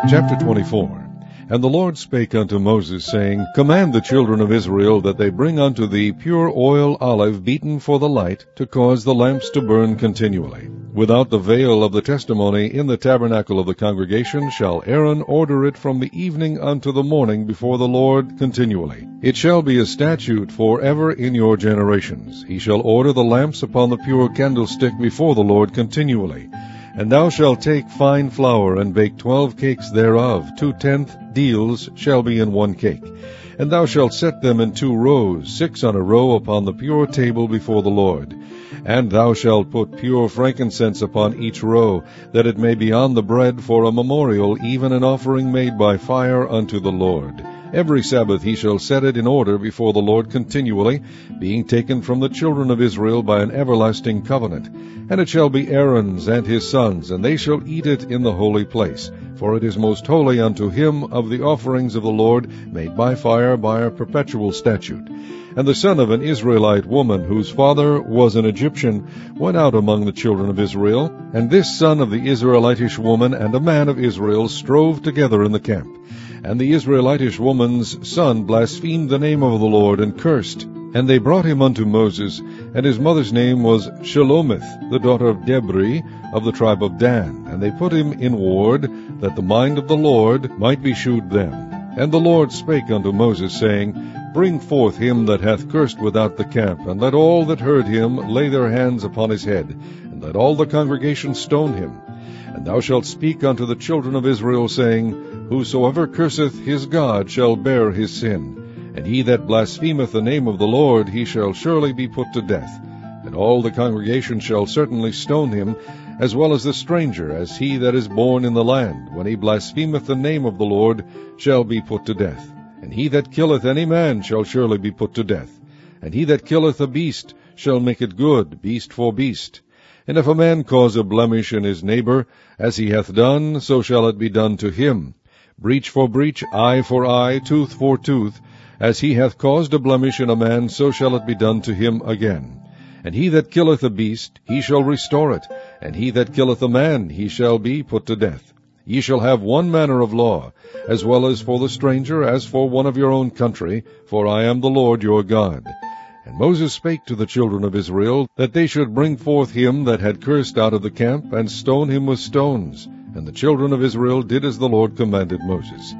Chapter 24. And the Lord spake unto Moses, saying, Command the children of Israel that they bring unto thee pure oil olive beaten for the light, to cause the lamps to burn continually. Without the veil of the testimony in the tabernacle of the congregation shall Aaron order it from the evening unto the morning before the Lord continually. It shall be a statute for ever in your generations. He shall order the lamps upon the pure candlestick before the Lord continually. And thou shalt take fine flour, and bake 12 cakes thereof. 2/10 deals shall be in 1 cake. And thou shalt set them in 2 rows, 6 on a row, upon the pure table before the Lord. And thou shalt put pure frankincense upon each row, that it may be on the bread for a memorial, even an offering made by fire unto the Lord. Every Sabbath he shall set it in order before the Lord continually, being taken from the children of Israel by an everlasting covenant. And it shall be Aaron's and his sons, and they shall eat it in the holy place. For it is most holy unto him of the offerings of the Lord, made by fire by a perpetual statute. And the son of an Israelite woman, whose father was an Egyptian, went out among the children of Israel. And this son of the Israelitish woman and a man of Israel strove together in the camp. And the Israelitish woman's son blasphemed the name of the Lord, and cursed. And they brought him unto Moses, and his mother's name was Shelomith, the daughter of Debri, of the tribe of Dan. And they put him in ward, that the mind of the Lord might be shewed them. And the Lord spake unto Moses, saying, Bring forth him that hath cursed without the camp, and let all that heard him lay their hands upon his head, and let all the congregation stone him. And thou shalt speak unto the children of Israel, saying, Whosoever curseth his God shall bear his sin. And he that blasphemeth the name of the Lord, he shall surely be put to death. And all the congregation shall certainly stone him, as well as the stranger, as he that is born in the land, when he blasphemeth the name of the Lord, shall be put to death. And he that killeth any man shall surely be put to death. And he that killeth a beast shall make it good, beast for beast. And if a man cause a blemish in his neighbor, as he hath done, so shall it be done to him. Breach for breach, eye for eye, tooth for tooth. As he hath caused a blemish in a man, so shall it be done to him again. And he that killeth a beast, he shall restore it. And he that killeth a man, he shall be put to death. Ye shall have one manner of law, as well as for the stranger, as for one of your own country, for I am the Lord your God. And Moses spake to the children of Israel, that they should bring forth him that had cursed out of the camp, and stone him with stones. And the children of Israel did as the Lord commanded Moses.